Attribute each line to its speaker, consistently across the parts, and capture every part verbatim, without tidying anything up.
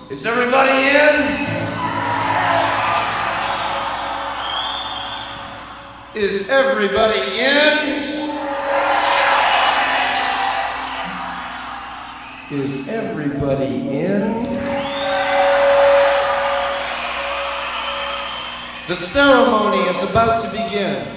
Speaker 1: Is everybody in? Is everybody in? Is everybody in? The ceremony is about to begin.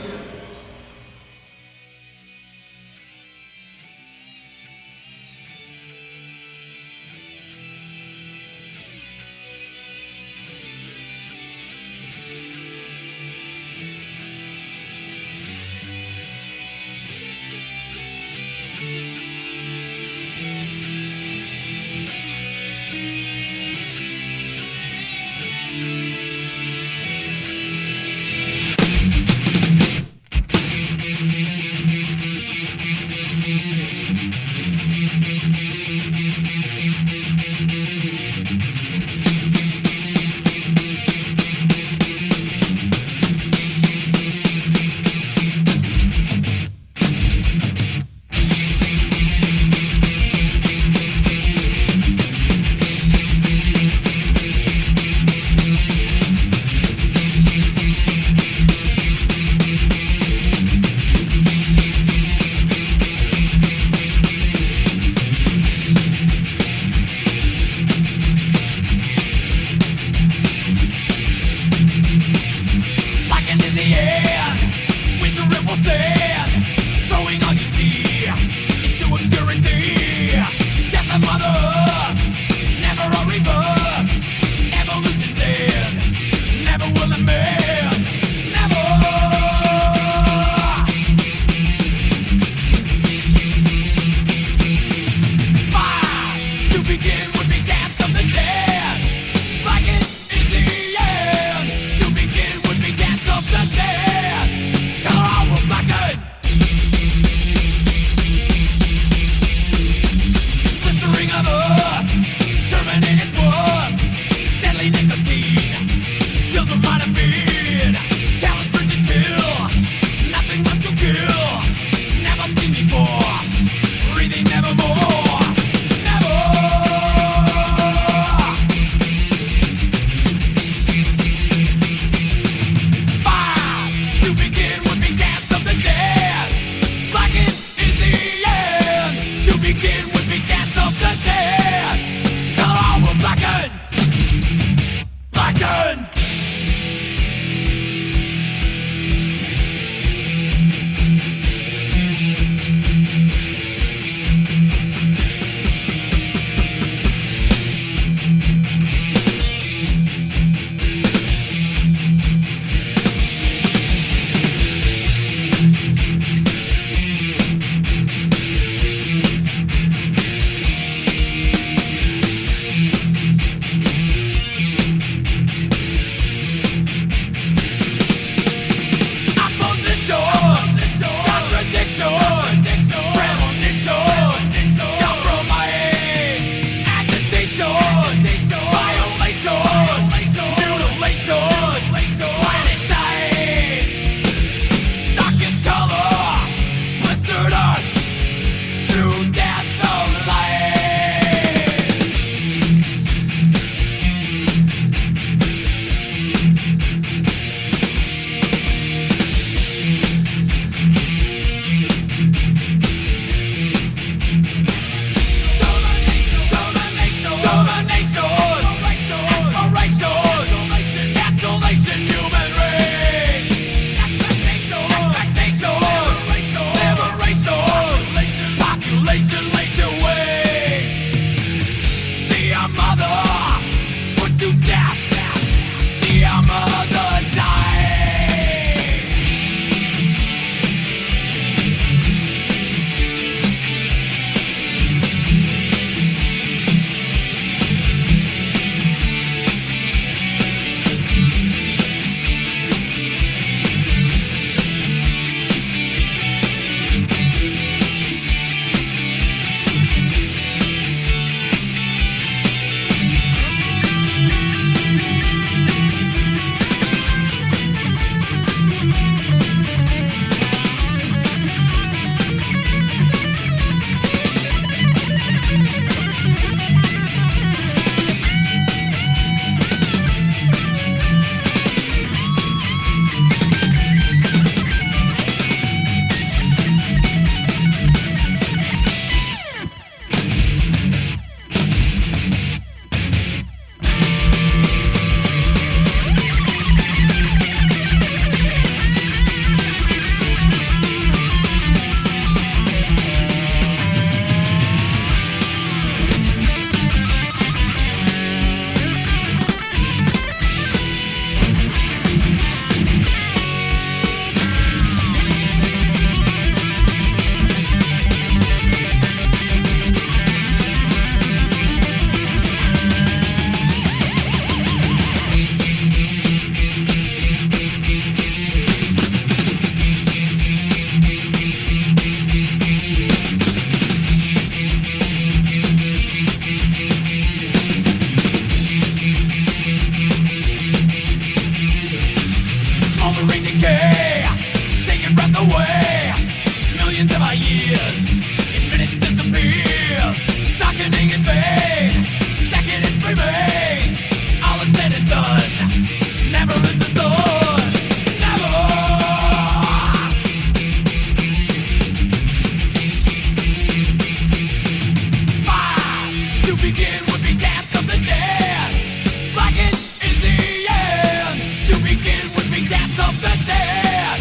Speaker 2: begin would be dance of the dead. Blackened is the end. To begin would be dance of the dead.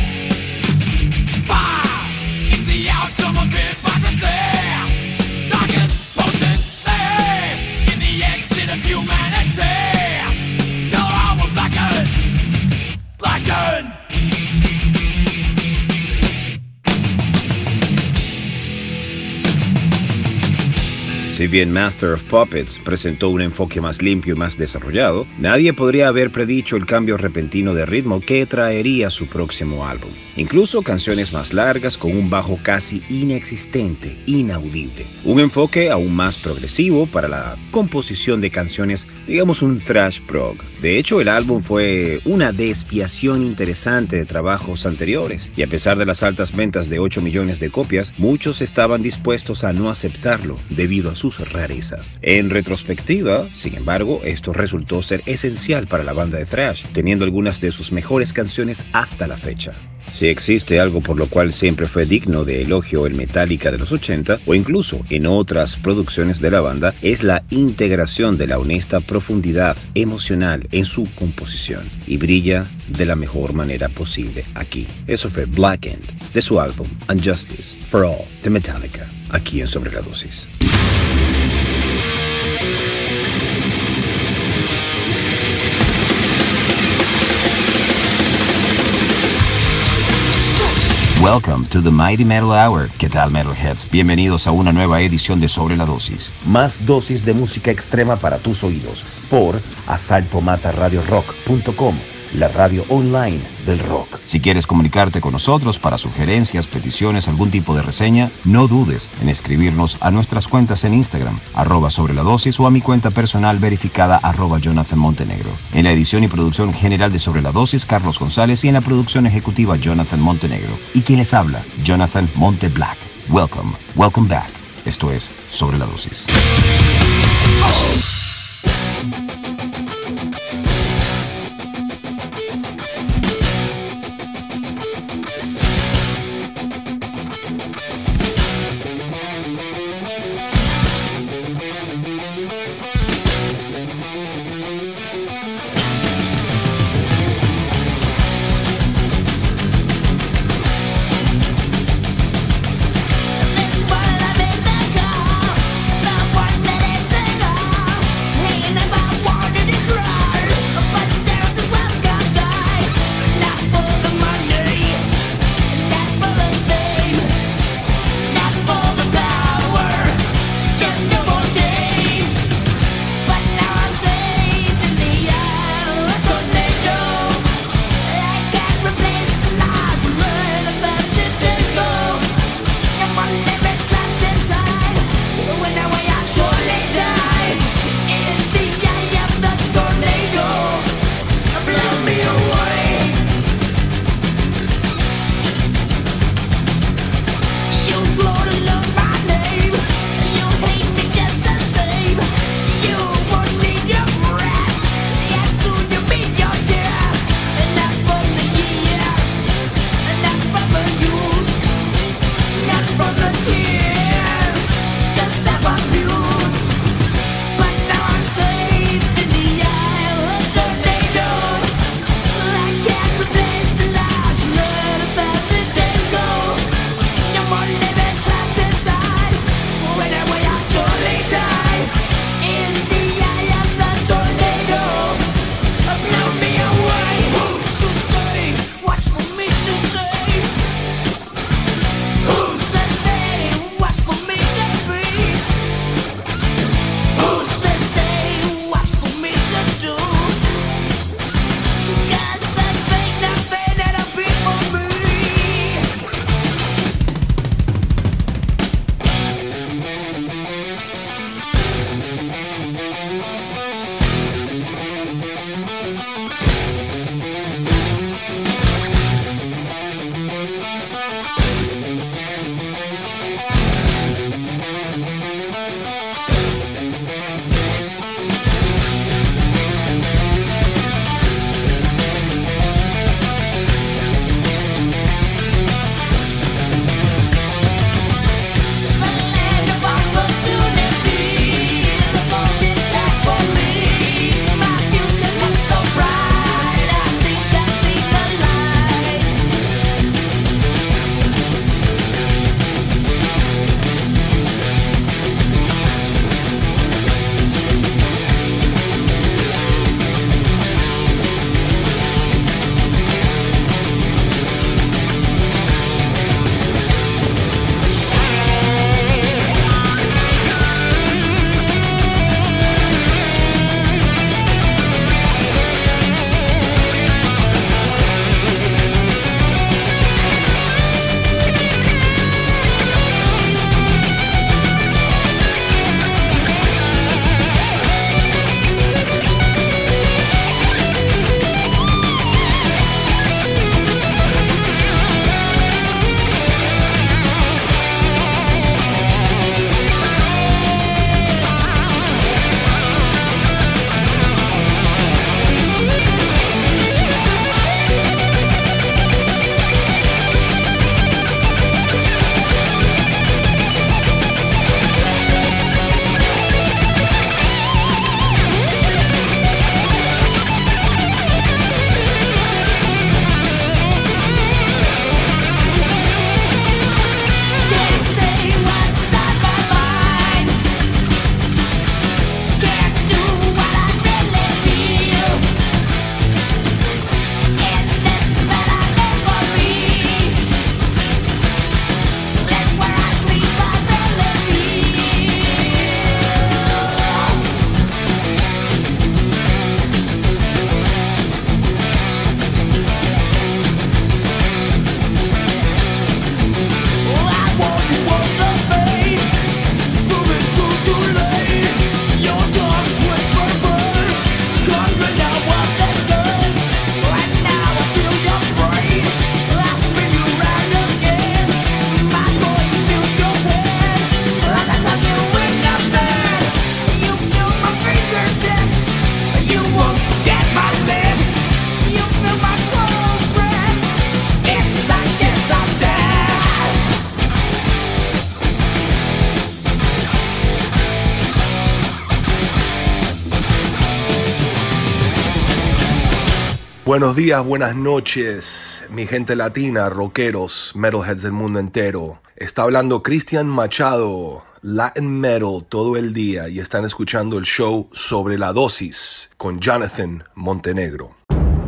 Speaker 2: Fire is the outcome of hypocrisy. Darkest potency in the exit of humanity. Till all were blackened, blackened.
Speaker 3: Si bien Master of Puppets presentó un enfoque más limpio y más desarrollado, nadie podría haber predicho el cambio repentino de ritmo que traería su próximo álbum. Incluso canciones más largas con un bajo casi inexistente, inaudible. Un enfoque aún más progresivo para la composición de canciones, digamos un thrash prog. De hecho, el álbum fue una desviación interesante de trabajos anteriores, y a pesar de las altas ventas de ocho millones de copias, muchos estaban dispuestos a no aceptarlo debido a sus rarezas. En retrospectiva, sin embargo, esto resultó ser esencial para la banda de thrash, teniendo algunas de sus mejores canciones hasta la fecha. Si existe algo por lo cual siempre fue digno de elogio en Metallica de los ochenta, o incluso en otras producciones de la banda, es la integración de la honesta profundidad emocional en su composición, y brilla de la mejor manera posible aquí. Eso fue Blackened, de su álbum Unjustice for All de Metallica, aquí en Sobre la Dosis.
Speaker 4: Welcome to the Mighty Metal Hour. ¿Qué tal, Metalheads? Bienvenidos a una nueva edición de Sobre la Dosis.
Speaker 5: Más dosis de música extrema para tus oídos por asalto mata radio rock punto com, la radio online del rock.
Speaker 4: Si quieres comunicarte con nosotros para sugerencias, peticiones, algún tipo de reseña, no dudes en escribirnos a nuestras cuentas en Instagram, arroba sobre la dosis, o a mi cuenta personal verificada, arroba Jonathan Montenegro. En la edición y producción general de Sobre la Dosis, Carlos González, y en la producción ejecutiva, Jonathan Montenegro. Y quien les habla, Jonathan Monte Black. Welcome, welcome back. Esto es Sobre la Dosis.
Speaker 6: This world I made the call, the one that Buenos días, buenas noches, mi gente latina, rockeros, metalheads del mundo entero. Está hablando Cristian Machado, Latin Metal todo el día, y están escuchando el show Sobre la Dosis con Jonathan Montenegro.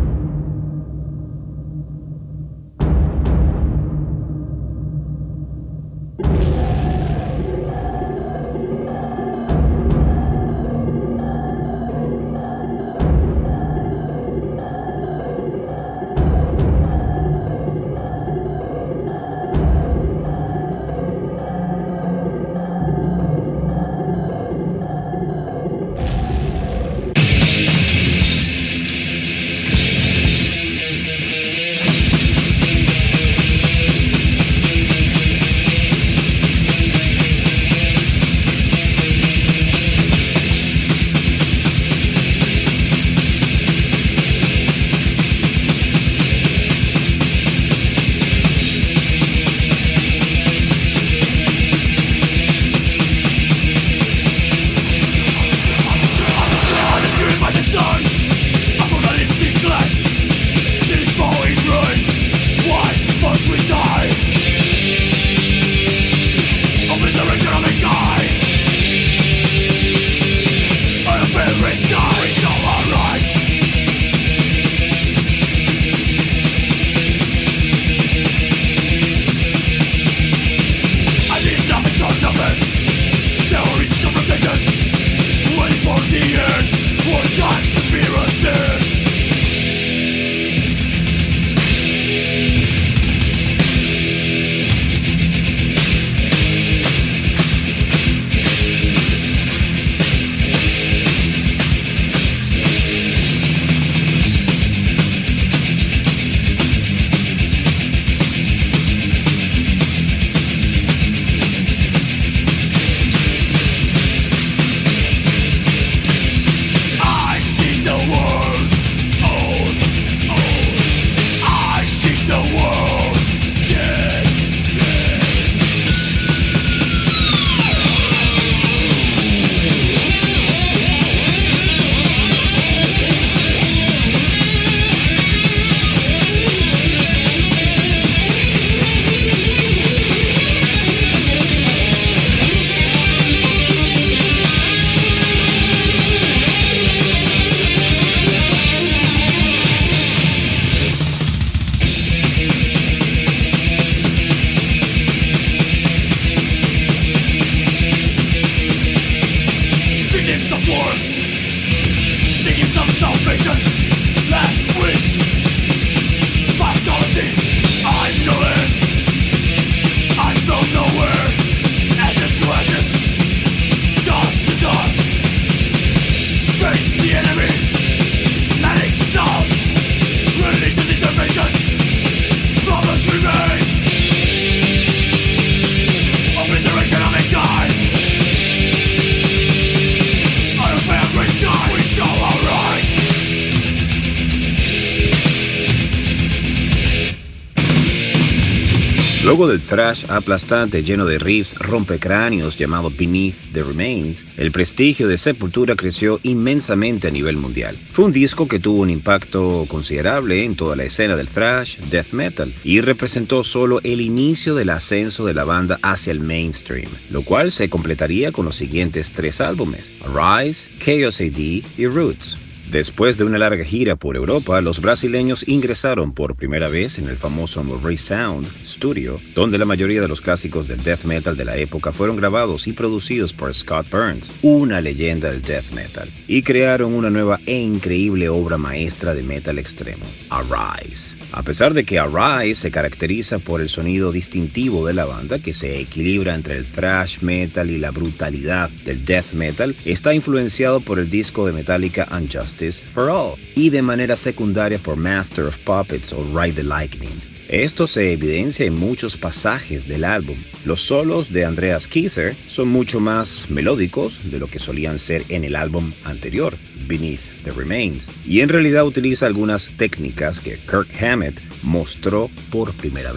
Speaker 3: Luego del thrash aplastante lleno de riffs rompecráneos llamado Beneath the Remains, el prestigio de Sepultura creció inmensamente a nivel mundial. Fue un disco que tuvo un impacto considerable en toda la escena del thrash, death metal, y representó solo el inicio del ascenso de la banda hacia el mainstream, lo cual se completaría con los siguientes tres álbumes, Arise, Chaos A D y Roots. Después de una larga gira por Europa, los brasileños ingresaron por primera vez en el famoso ReSound Studio, donde la mayoría de los clásicos del death metal de la época fueron grabados y producidos por Scott Burns, una leyenda del death metal, y crearon una nueva e increíble obra maestra de metal extremo, Arise. A pesar de que Arise se caracteriza por el sonido distintivo de la banda, que se equilibra entre el thrash metal y la brutalidad del death metal, está influenciado por el disco de Metallica Unjustice for All y de manera secundaria por Master of Puppets o Ride the Lightning. Esto se evidencia en muchos pasajes del álbum. Los solos de Andreas Kisser son mucho más melódicos de lo que solían ser en el álbum anterior, Beneath the Remains, y en realidad utiliza algunas técnicas que Kirk Hammett mostró por primera vez.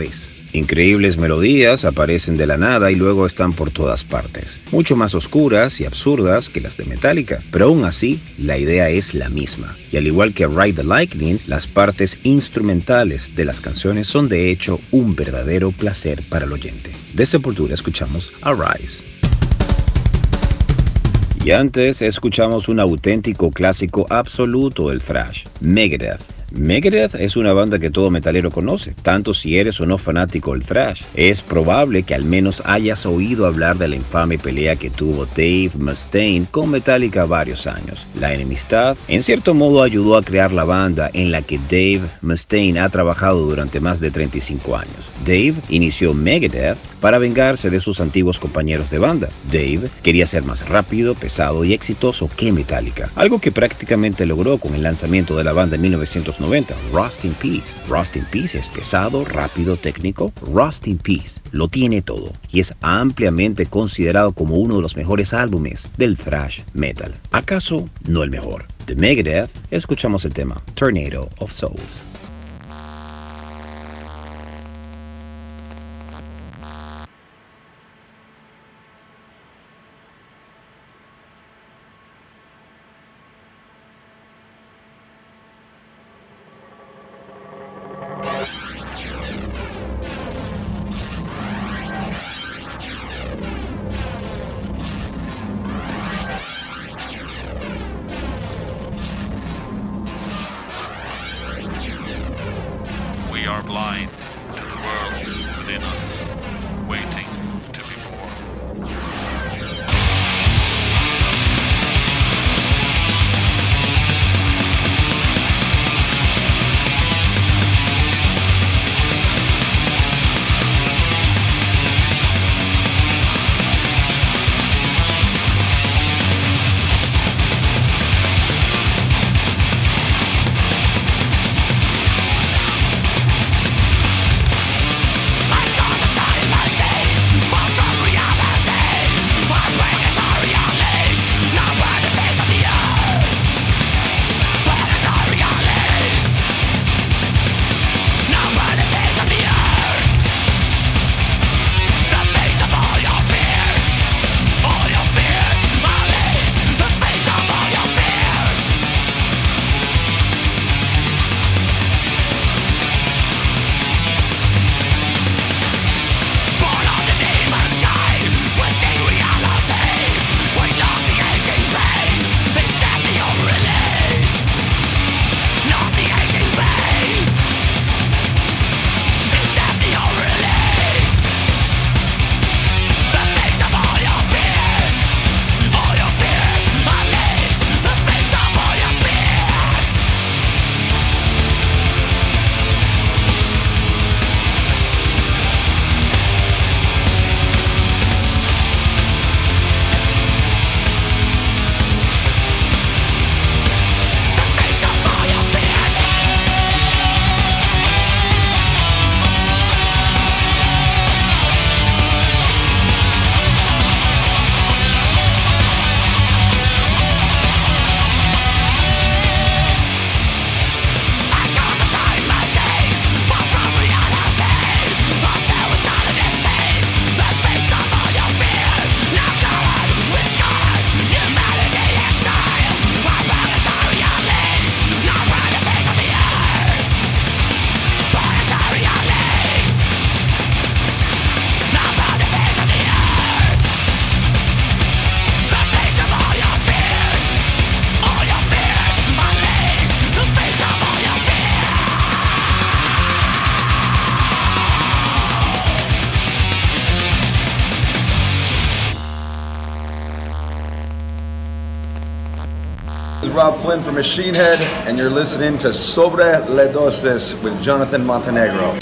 Speaker 3: Increíbles melodías aparecen de la nada y luego están por todas partes, mucho más oscuras y absurdas que las de Metallica, pero aún así, la idea es la misma. Y al igual que Ride the Lightning, las partes instrumentales de las canciones son de hecho un verdadero placer para el oyente. De Sepultura escuchamos Arise. Y antes escuchamos un auténtico clásico absoluto del thrash, Megadeth. Megadeth es una banda que todo metalero conoce, tanto si eres o no fanático del thrash. Es probable que al menos hayas oído hablar de la infame pelea que tuvo Dave Mustaine con Metallica varios años. La enemistad, en cierto modo, ayudó a crear la banda en la que Dave Mustaine ha trabajado durante más de treinta y cinco años. Dave inició Megadeth para vengarse de sus antiguos compañeros de banda. Dave quería ser más rápido, pesado y exitoso que Metallica, algo que prácticamente logró con el lanzamiento de la banda en mil novecientos noventa, Rust in Peace. Rust in Peace es pesado, rápido, técnico. Rust in Peace lo tiene todo y es ampliamente considerado como uno de los mejores álbumes del thrash metal. ¿Acaso no el mejor? De Megadeth escuchamos el tema Tornado of Souls.
Speaker 7: Rob Flynn from Machine Head, and you're listening to Sobre Le Dosis with Jonathan Montenegro.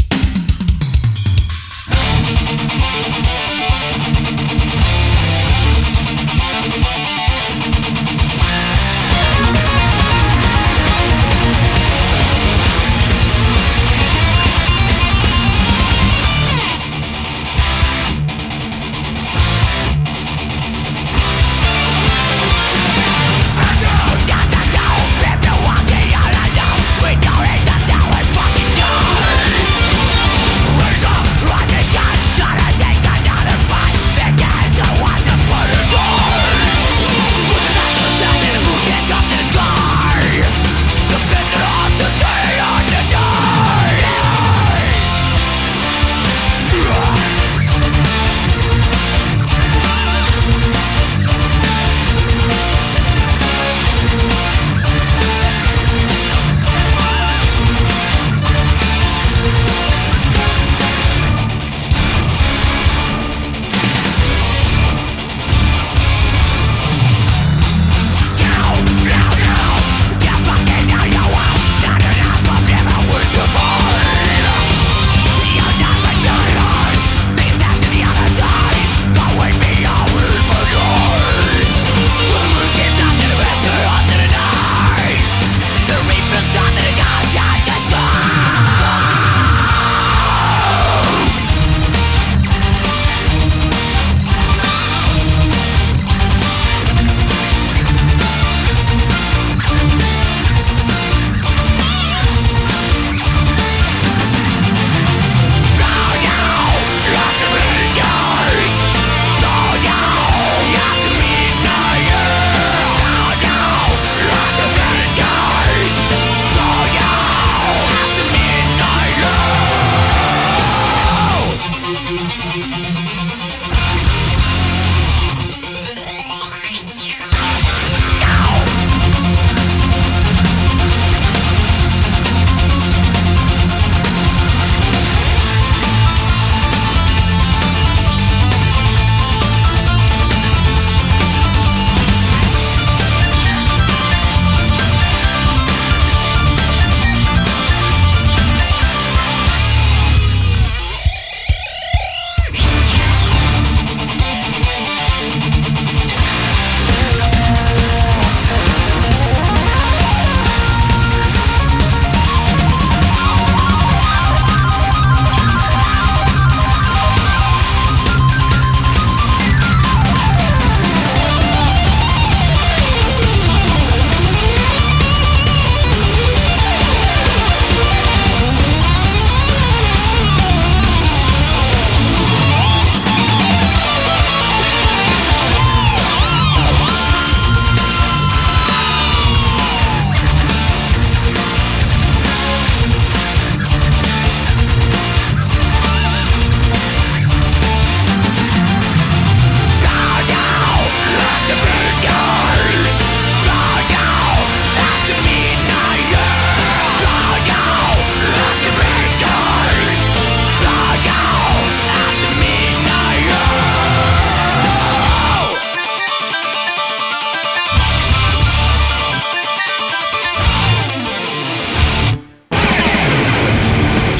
Speaker 2: We don't need to do it fucking do.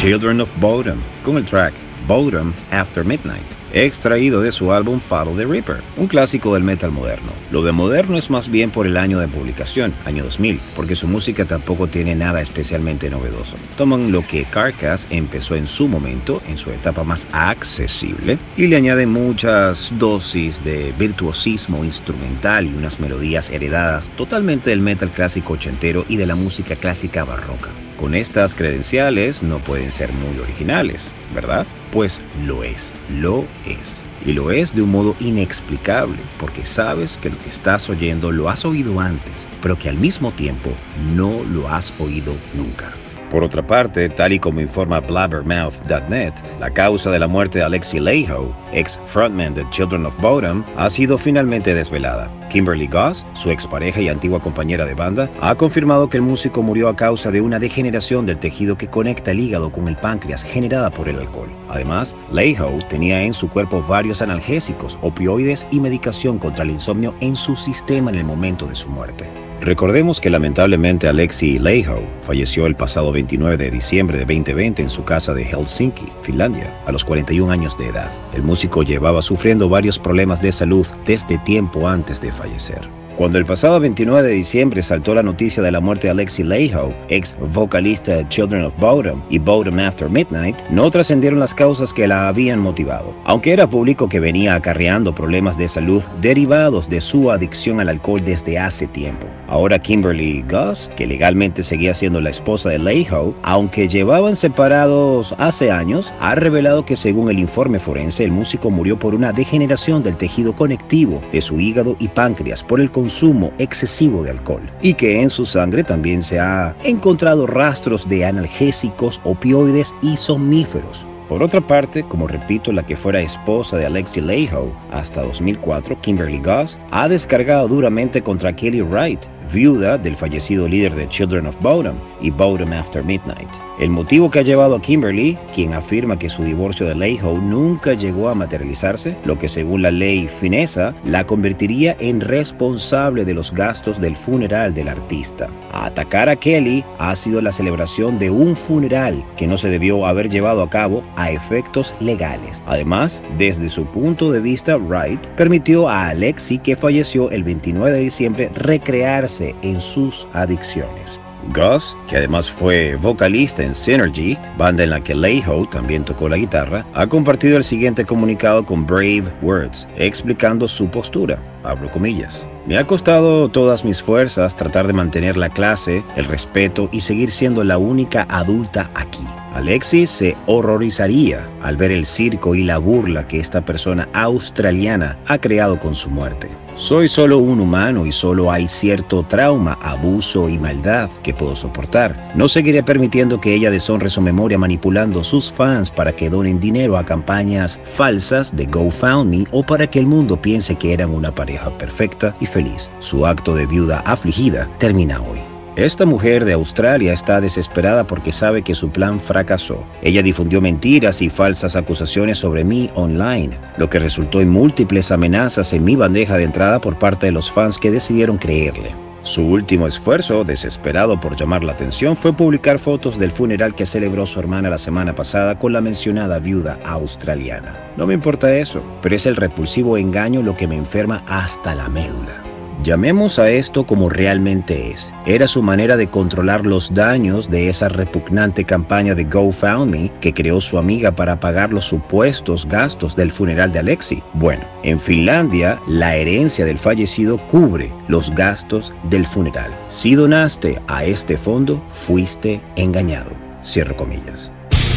Speaker 3: Children of Bodom, con el track Bodom After Midnight, extraído de su álbum Follow the Reaper, un clásico del metal moderno. Lo de moderno es más bien por el año de publicación, año dos mil, porque su música tampoco tiene nada especialmente novedoso. Toman lo que Carcass empezó en su momento, en su etapa más accesible, y le añaden muchas dosis de virtuosismo instrumental y unas melodías heredadas totalmente del metal clásico ochentero y de la música clásica barroca. Con estas credenciales no pueden ser muy originales, ¿verdad? Pues lo es, lo es. Y lo es de un modo inexplicable, porque sabes que lo que estás oyendo lo has oído antes, pero que al mismo tiempo no lo has oído nunca. Por otra parte, tal y como informa Blabbermouth punto net, la causa de la muerte de Alexi Laiho, ex frontman de Children of Bodom, ha sido finalmente desvelada. Kimberly Goss, su expareja y antigua compañera de banda, ha confirmado que el músico murió a causa de una degeneración del tejido que conecta el hígado con el páncreas generada por el alcohol. Además, Laiho tenía en su cuerpo varios analgésicos, opioides y medicación contra el insomnio en su sistema en el momento de su muerte. Recordemos que lamentablemente Alexi Laiho falleció el pasado veintinueve de diciembre de veinte veinte en su casa de Helsinki, Finlandia, a los cuarenta y un años de edad. El músico llevaba sufriendo varios problemas de salud desde tiempo antes de fallecer. Cuando el pasado veintinueve de diciembre saltó la noticia de la muerte de Alexi Laiho, ex vocalista de Children of Bodom y Bodom After Midnight, no trascendieron las causas que la habían motivado, aunque era público que venía acarreando problemas de salud derivados de su adicción al alcohol desde hace tiempo. Ahora Kimberly Goss, que legalmente seguía siendo la esposa de Laiho, aunque llevaban separados hace años, ha revelado que según el informe forense, el músico murió por una degeneración del tejido conectivo de su hígado y páncreas por el consumo consumo excesivo de alcohol, y que en su sangre también se ha encontrado rastros de analgésicos, opioides y somníferos. Por otra parte, como repito, la que fuera esposa de Alexi Laiho hasta dos mil cuatro, Kimberly Goss, ha descargado duramente contra Kelly Wright, viuda del fallecido líder de Children of Bodom y Bodom After Midnight. El motivo que ha llevado a Kimberly, quien afirma que su divorcio de Laiho nunca llegó a materializarse, lo que según la ley finesa la convertiría en responsable de los gastos del funeral del artista. A atacar a Kelly ha sido la celebración de un funeral que no se debió haber llevado a cabo a efectos legales. Además, desde su punto de vista, Wright permitió a Alexi, que falleció el veintinueve de diciembre, recrearse en sus adicciones. Goss, que además fue vocalista en Synergy, banda en la que Laiho también tocó la guitarra, ha compartido el siguiente comunicado con Brave Words, explicando su postura. Abro comillas. Me ha costado todas mis fuerzas tratar de mantener la clase, el respeto y seguir siendo la única adulta aquí. Alexis se horrorizaría al ver el circo y la burla que esta persona australiana ha creado con su muerte. Soy solo un humano y solo hay cierto trauma, abuso y maldad que puedo soportar. No seguiré permitiendo que ella deshonre su memoria manipulando sus fans para que donen dinero a campañas falsas de GoFundMe o para que el mundo piense que eran una pareja perfecta y feliz. Su acto de viuda afligida termina hoy. Esta mujer de Australia está desesperada porque sabe que su plan fracasó. Ella difundió mentiras y falsas acusaciones sobre mí online, lo que resultó en múltiples amenazas en mi bandeja de entrada por parte de los fans que decidieron creerle. Su último esfuerzo, desesperado por llamar la atención, fue publicar fotos del funeral que celebró su hermana la semana pasada con la mencionada viuda australiana. No me importa eso, pero es el repulsivo engaño lo que me enferma hasta la médula. Llamemos a esto como realmente es. Era su manera de controlar los daños de esa repugnante campaña de GoFundMe que creó su amiga para pagar los supuestos gastos del funeral de Alexi. Bueno, en Finlandia, la herencia del fallecido cubre los gastos del funeral. Si donaste a este fondo, fuiste engañado. Cierro comillas.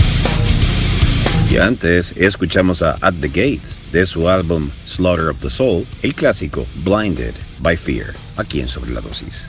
Speaker 3: Y antes escuchamos a At the Gates de su álbum Slaughter of the Soul, el clásico Blinded by Fear, aquí en Sobre la Dosis.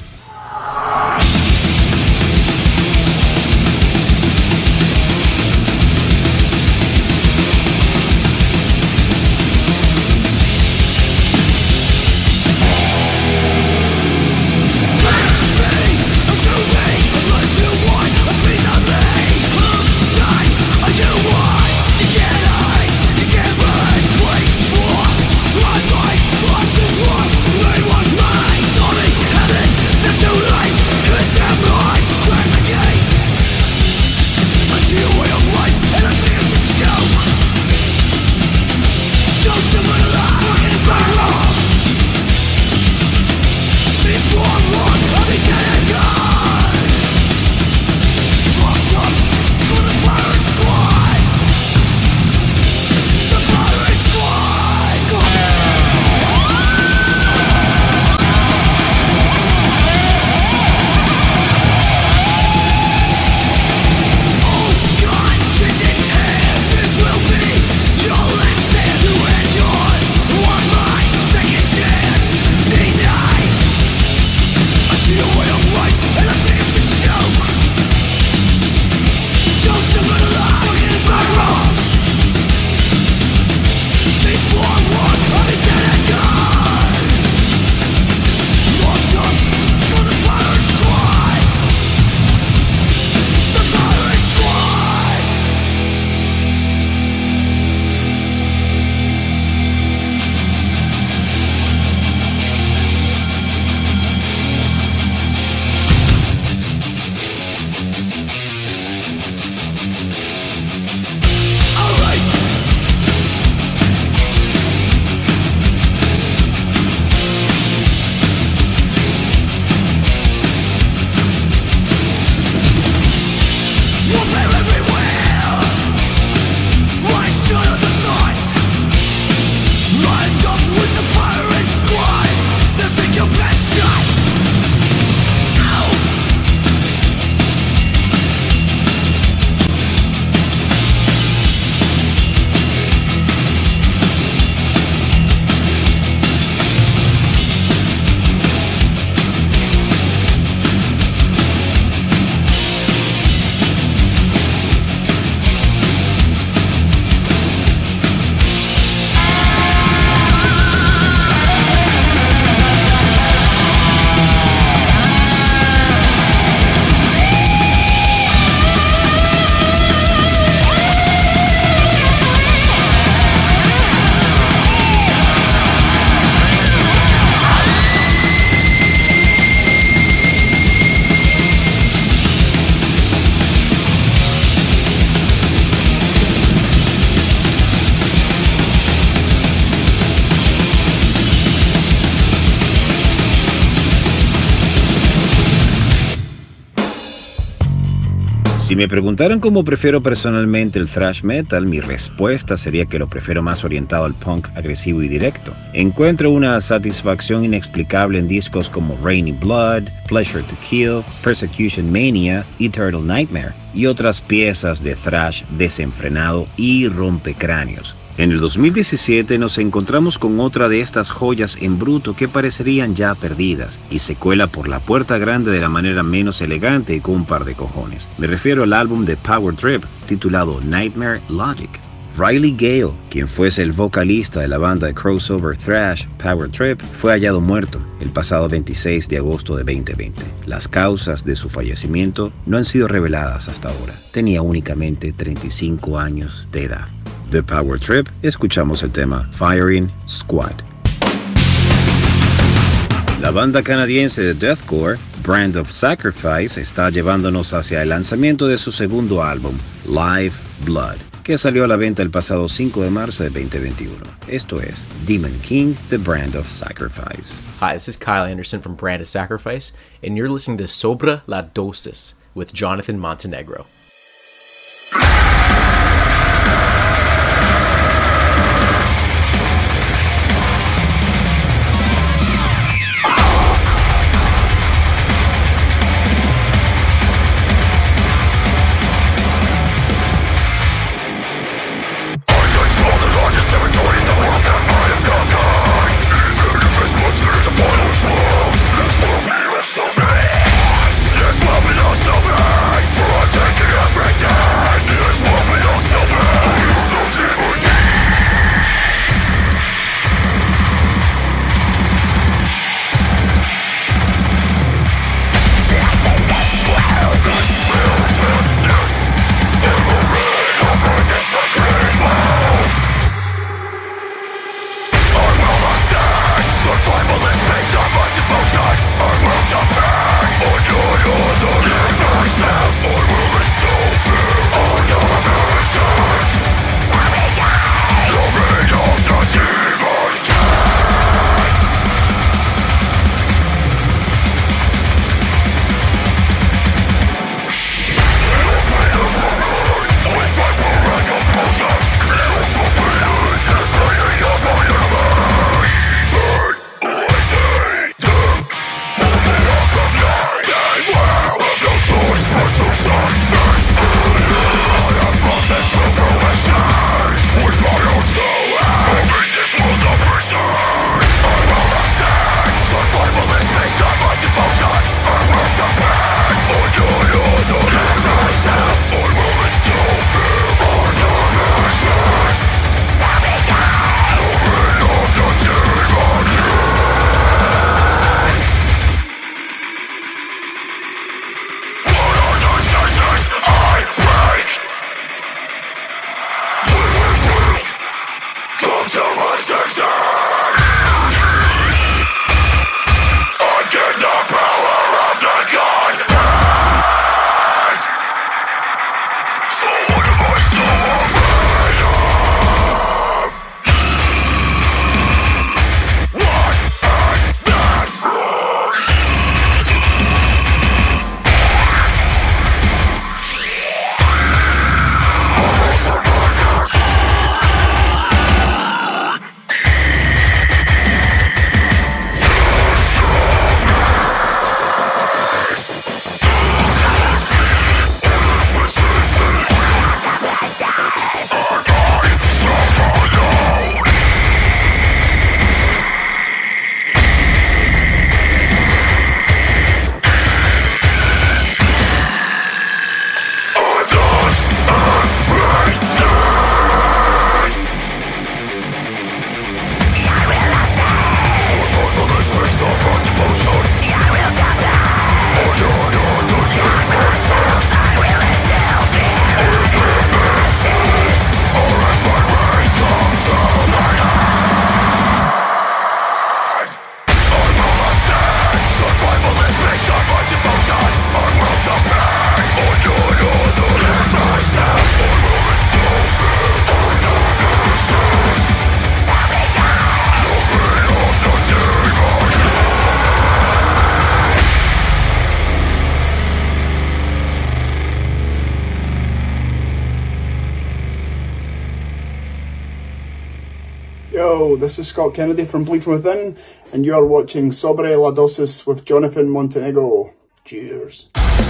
Speaker 2: Down
Speaker 3: Si me preguntaran cómo prefiero personalmente el thrash metal, mi respuesta sería que lo prefiero más orientado al punk agresivo y directo. Encuentro una satisfacción inexplicable en discos como Raining Blood, Pleasure to Kill, Persecution Mania, Eternal Nightmare y otras piezas de thrash desenfrenado y rompecráneos. En el dos mil diecisiete nos encontramos con otra de estas joyas en bruto que parecerían ya perdidas y se cuela por la puerta grande de la manera menos elegante y con un par de cojones. Me refiero al álbum de Power Trip titulado Nightmare Logic. Riley Gale, quien fuese el vocalista de la banda de crossover thrash Power Trip, fue hallado muerto el pasado veintiséis de agosto de veinte veinte. Las causas de su fallecimiento no han sido reveladas hasta ahora. Tenía únicamente treinta y cinco años de edad. De Power Trip, escuchamos el tema Firing Squad. La banda canadiense de deathcore, Brand of Sacrifice, está llevándonos hacia el lanzamiento de su segundo álbum, Live Blood, que salió a la venta el pasado cinco de marzo de veinte veintiuno. Esto es Demon King, The Brand of Sacrifice.
Speaker 8: Hi, this is Kyle Anderson from Brand of Sacrifice, and you're listening to Sobre la Dosis with Jonathan Montenegro.
Speaker 2: Yes, love me, not so bad, for I take it
Speaker 9: Hello, this is Scott Kennedy from Bleed From Within, and you're watching Sobre La Dosis with Jonathan Montenegro. Cheers.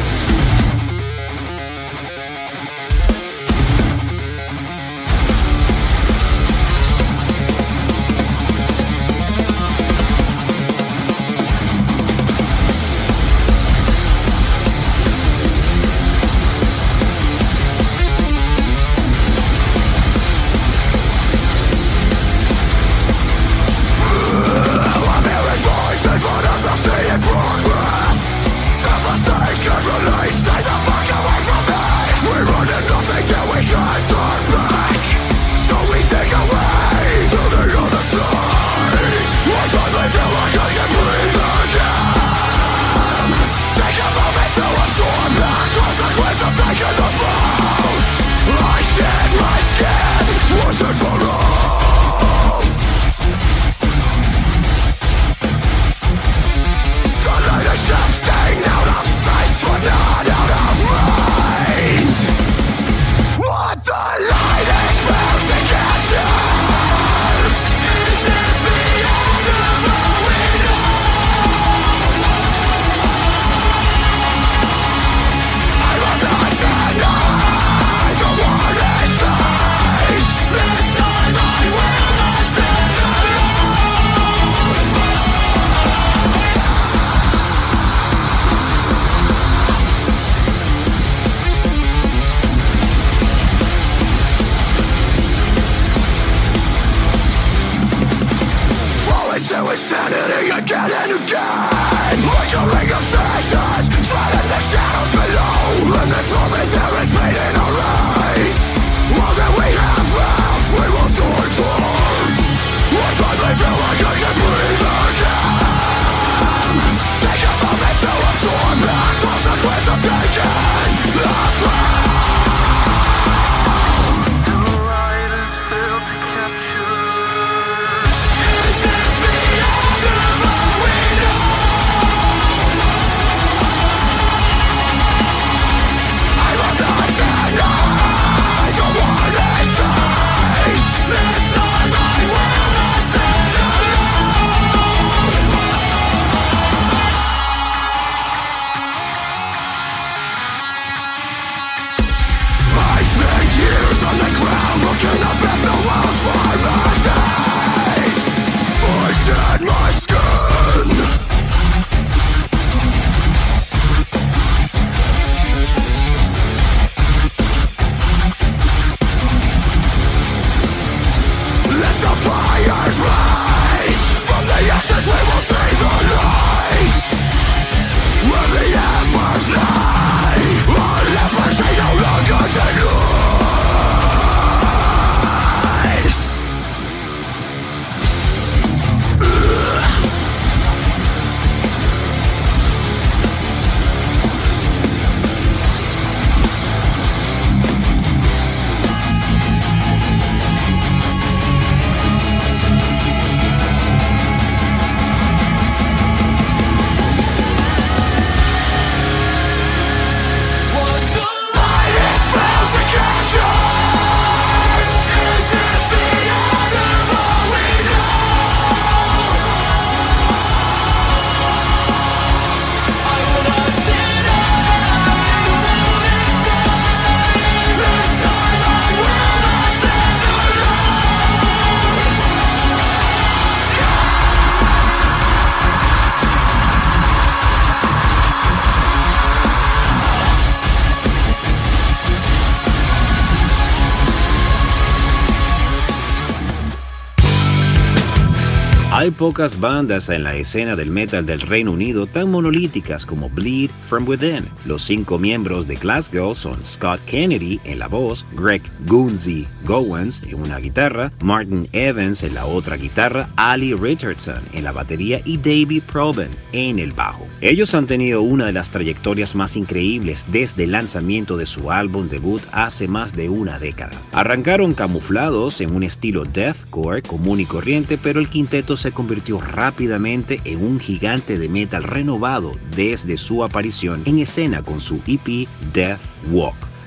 Speaker 3: Hay pocas bandas en la escena del metal del Reino Unido tan monolíticas como Bleed From Within. Los cinco miembros de Glasgow son Scott Kennedy en la voz, Greg Goonsey Gowans en una guitarra, Martin Evans en la otra guitarra, Ali Richardson en la batería y David Proben en el bajo. Ellos han tenido una de las trayectorias más increíbles desde el lanzamiento de su álbum debut hace más de una década. Arrancaron camuflados en un estilo deathcore común y corriente, pero el quinteto se convirtió rápidamente en un gigante de metal renovado desde su aparición en escena con su E P Death Walk.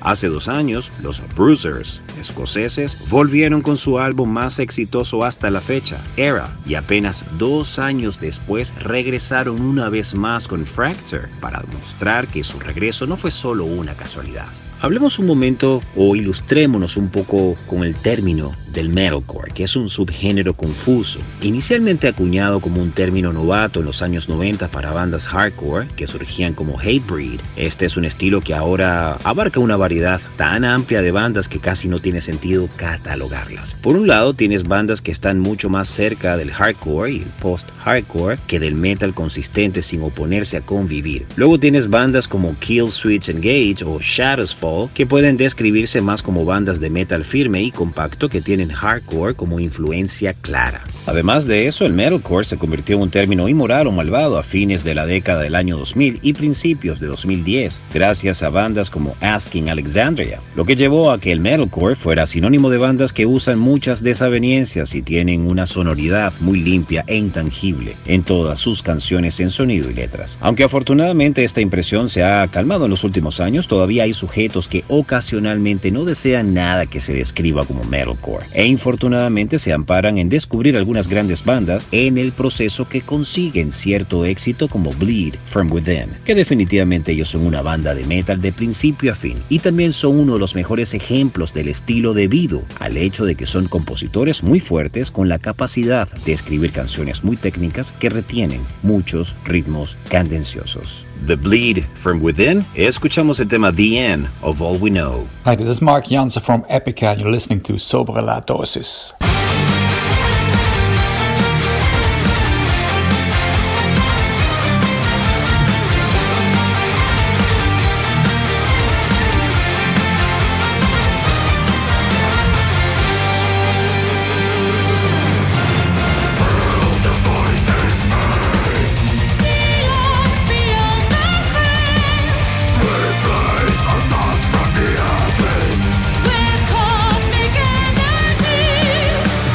Speaker 3: Hace dos años, los Bruisers, escoceses, volvieron con su álbum más exitoso hasta la fecha, Era, y apenas dos años después regresaron una vez más con Fracture para demostrar que su regreso no fue solo una casualidad. Hablemos un momento o ilustrémonos un poco con el término del metalcore, que es un subgénero confuso, inicialmente acuñado como un término novato en los años noventa para bandas hardcore que surgían como Hatebreed. Este es un estilo que ahora abarca una variedad tan amplia de bandas que casi no tiene sentido catalogarlas. Por un lado, tienes bandas que están mucho más cerca del hardcore y el post-hardcore que del metal consistente sin oponerse a convivir. Luego tienes bandas como Killswitch Engage o Shadows Fall, que pueden describirse más como bandas de metal firme y compacto que tienen hardcore como influencia clara. Además de eso, el metalcore se convirtió en un término inmoral o malvado a fines de la década del año dos mil y principios de dos mil diez, gracias a bandas como Asking Alexandria, lo que llevó a que el metalcore fuera sinónimo de bandas que usan muchas desavenencias y tienen una sonoridad muy limpia e intangible en todas sus canciones en sonido y letras. Aunque afortunadamente esta impresión se ha calmado en los últimos años, todavía hay sujetos que ocasionalmente no desean nada que se describa como metalcore, e infortunadamente se amparan en descubrir algunas grandes bandas en el proceso que consiguen cierto éxito como Bleed From Within, que definitivamente ellos son una banda de metal de principio a fin y también son uno de los mejores ejemplos del estilo debido al hecho de que son compositores muy fuertes con la capacidad de escribir canciones muy técnicas que retienen muchos ritmos cadenciosos. The Bleed From Within, escuchamos el tema The End of All We Know.
Speaker 10: Hi, this is Mark Jansen from Epica and you're listening to Sobre la Dosis.
Speaker 2: With cosmic energy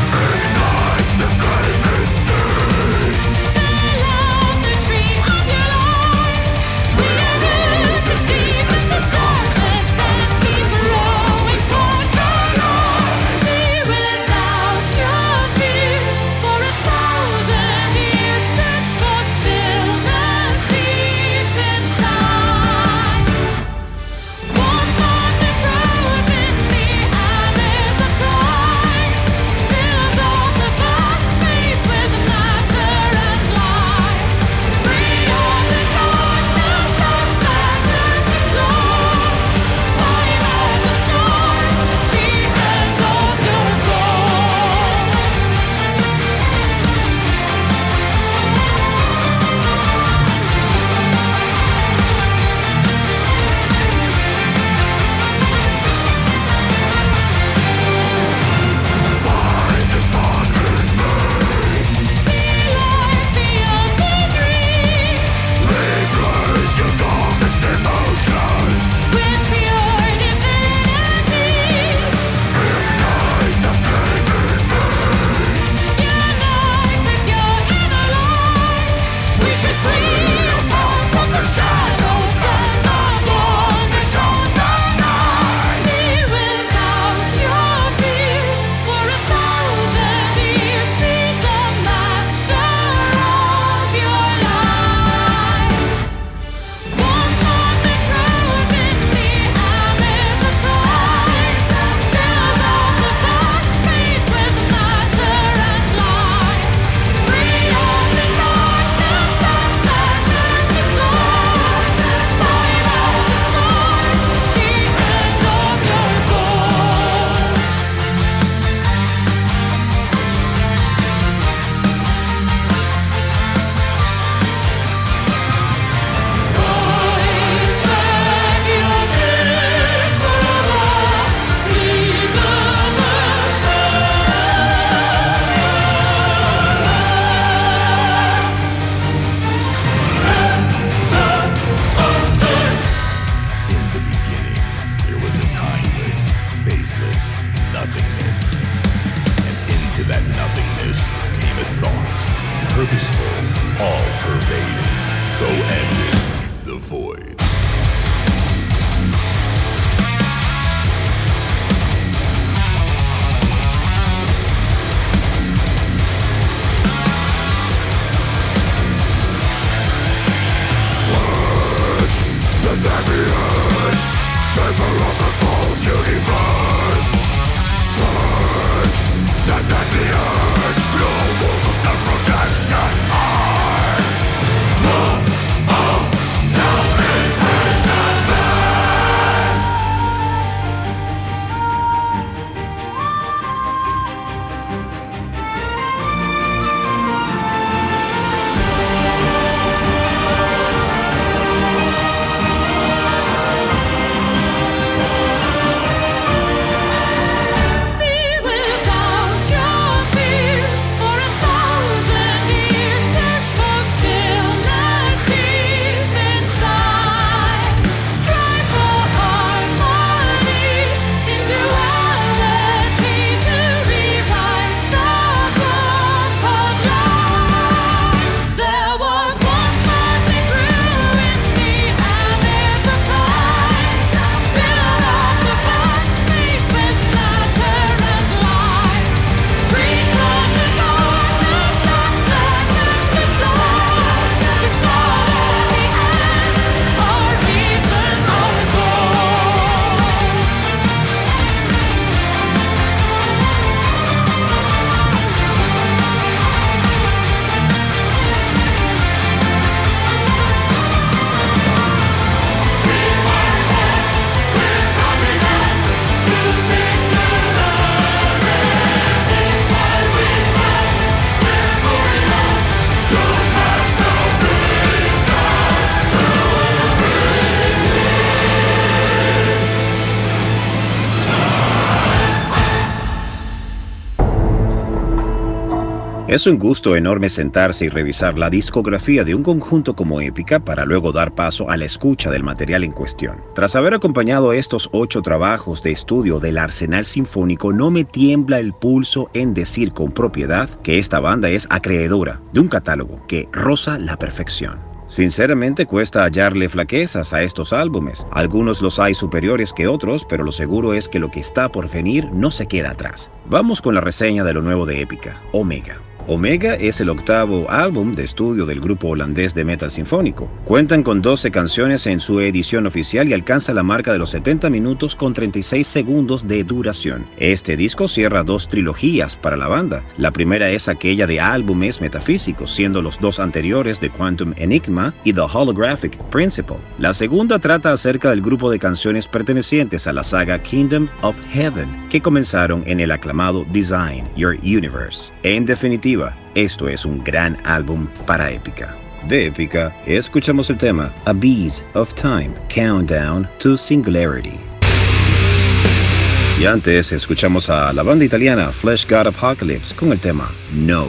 Speaker 3: Es un gusto enorme sentarse y revisar la discografía de un conjunto como Epica para luego dar paso a la escucha del material en cuestión. Tras haber acompañado estos ocho trabajos de estudio del Arsenal Sinfónico, no me tiembla el pulso en decir con propiedad que esta banda es acreedora de un catálogo que roza la perfección. Sinceramente cuesta hallarle flaquezas a estos álbumes. Algunos los hay superiores que otros, pero lo seguro es que lo que está por venir no se queda atrás. Vamos con la reseña de lo nuevo de Epica, Omega. Omega es el octavo álbum de estudio del grupo holandés de metal sinfónico. Cuentan con doce canciones en su edición oficial y alcanza la marca de los setenta minutos con treinta y seis segundos de duración. Este disco cierra dos trilogías para la banda. La primera es aquella de álbumes metafísicos, siendo los dos anteriores de Quantum Enigma y The Holographic Principle. La segunda trata acerca del grupo de canciones pertenecientes a la saga Kingdom of Heaven, que comenzaron en el aclamado Design Your Universe. En definitiva, esto es un gran álbum para Epica. De Epica, escuchamos el tema A Beat of Time, Countdown to Singularity. Y antes escuchamos a la banda italiana Flesh God Apocalypse con el tema No.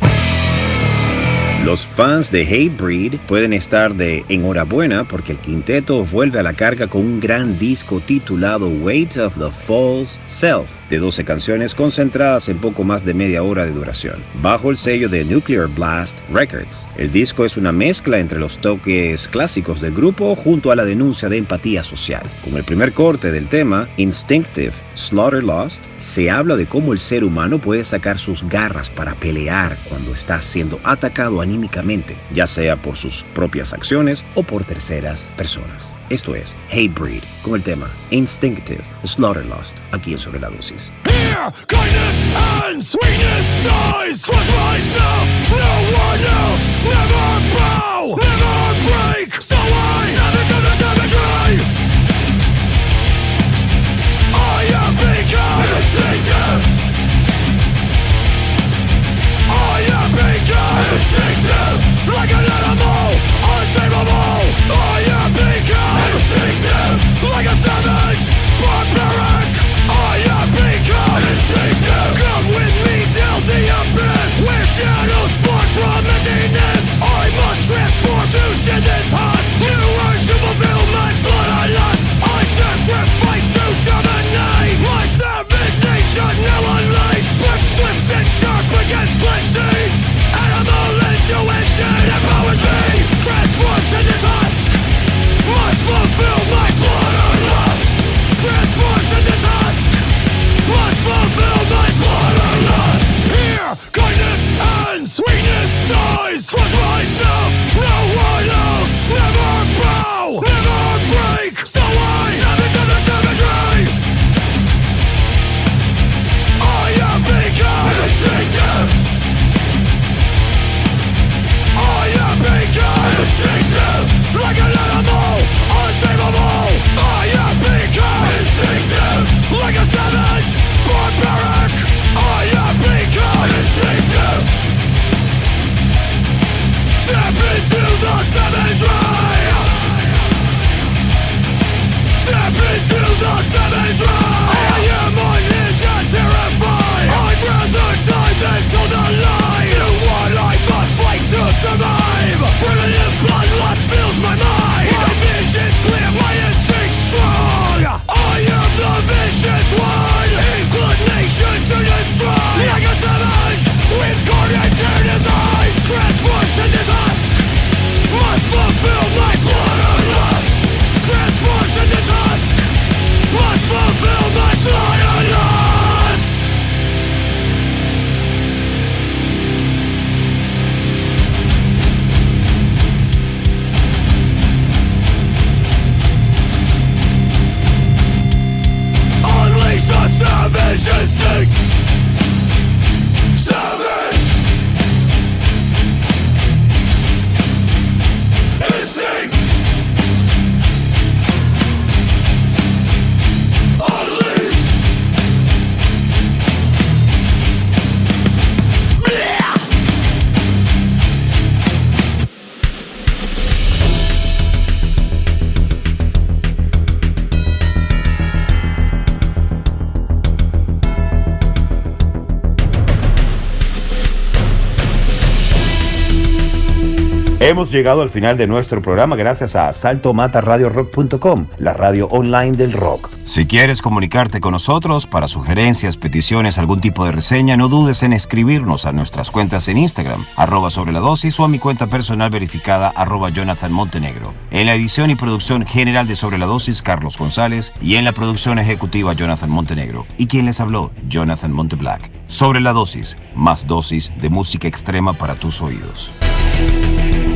Speaker 3: Los fans de Hatebreed pueden estar de enhorabuena porque el quinteto vuelve a la carga con un gran disco titulado Weight of the False Self, de doce canciones concentradas en poco más de media hora de duración, bajo el sello de Nuclear Blast Records. El disco es una mezcla entre los toques clásicos del grupo junto a la denuncia de empatía social. Con el primer corte del tema, Instinctive Slaughterlust, se habla de cómo el ser humano puede sacar sus garras para pelear cuando está siendo atacado anímicamente, ya sea por sus propias acciones o por terceras personas. Esto es Hatebreed con el tema Instinctive Slaughterlust, aquí en Sobre la Dosis.
Speaker 2: Here, kindness ends, sweetness dies. Trust myself, no one else. Never bow, never break. So I seven to the cemetery. I have become instinctive. I have become instinctive, like an animal, untamable. I have become instinctive, like a savage, barbaric. I have become instinctive. Come with me down the abyss, where shadows spark from emptiness. I must transform to shed this husk. You urge to fulfill my slaughterlust. I sacrifice to dominate. My savage nature now unleashed, with swift and sharp against clenched teeth. Animal intuition empowers me. Transforms in this husk. Must fulfill my slaughterlust. Transforms in this husk. Must fulfill my slaughterlust. Here, kindness ends, sweetness dies. Trust myself, no one else. Never bow, never break. So I step into the cemetery. I have become instinctive. I have become instinctive, like an animal, untamable. I have become instinctive, like a savage, barbaric. I have become instinctive. Step into the cemetery. Step into the cemetery. I am unhinged and terrified. I'd rather die than tell the lie. Do what I must fight to survive. Primitive bloodlust fills my mind. My vision's clear, my instincts strong. I am the vicious one. Inclination to destroy. Like a savage, with carnage in his eyes. Transforms in his husk. Must fulfill my slaughterlust. Transforms in his husk. Must fulfill
Speaker 5: Hemos llegado al final de nuestro programa gracias a asalto mata radio rock punto com, la radio online del rock.
Speaker 4: Si quieres comunicarte con nosotros para sugerencias, peticiones, algún tipo de reseña, no dudes en escribirnos a nuestras cuentas en Instagram, arroba sobre la dosis, o a mi cuenta personal verificada, arroba Jonathan Montenegro. En la edición y producción general de Sobre la Dosis, Carlos González, y en la producción ejecutiva, Jonathan Montenegro. Y quien les habló, Jonathan Monteblack. Sobre la Dosis, más dosis de música extrema para tus oídos.
Speaker 2: Thank you.